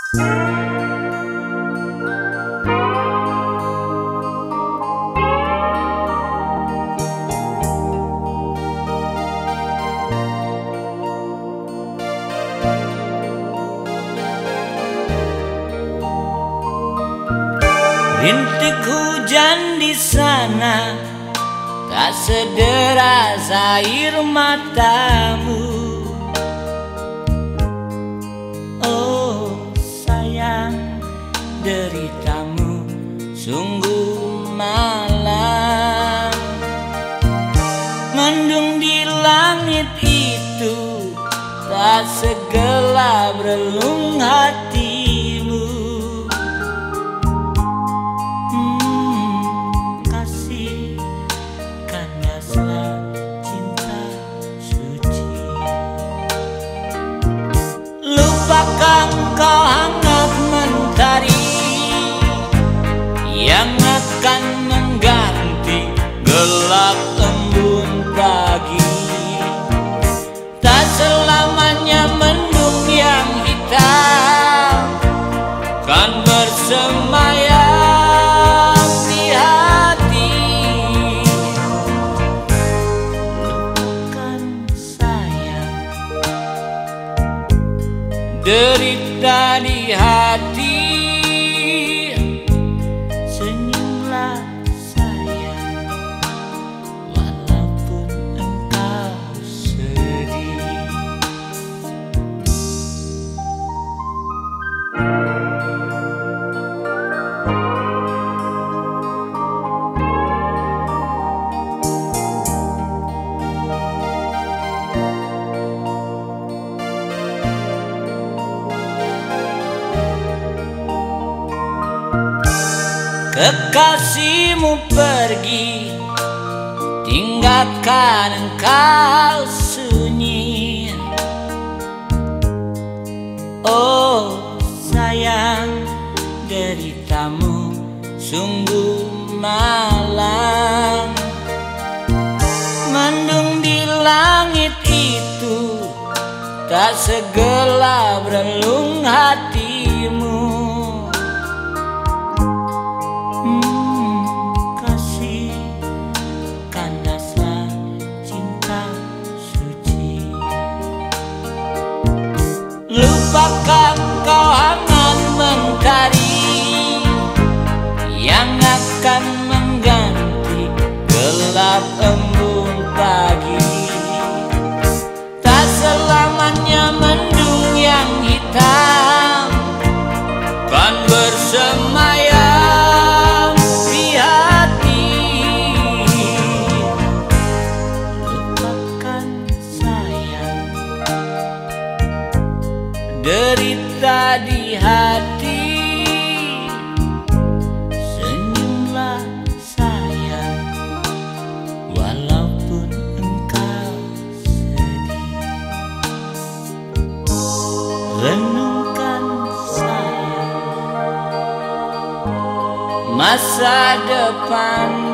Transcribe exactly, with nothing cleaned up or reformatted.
Rintik hujan di sana tak sederas air matamu. Oh sayang, deritamu sungguh malam. Mendung di langit itu tak segelap relung hatimu. Lupakan kau hangat mentari yang akan mengganti gelap embun pagi. Tak selamanya mendung yang hitam kan bersemayam di hati. Lupakan sayang, derita di hati. Senyumlah sayang, walaupun engkau sedih. Kekasihmu pergi, tinggalkan engkau sunyi. Oh sayang, deritamu sungguh malang. Mendung di langit itu tak segelap relung hatimu. Lupakan kau hangat mentari yang akan mengganti gelap embun pagi. Tak selamanya mendung yang hitam kan bersemayam di hati. Lupakan sayang, derita di hati. Senyumlah sayang, walaupun engkau sedih. Renungkan sayang, masa depan